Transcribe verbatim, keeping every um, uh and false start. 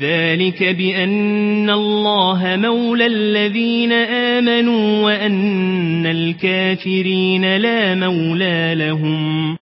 ذلك بأن الله مولى الذين آمنوا وأن الكافرين لا مولى لهم.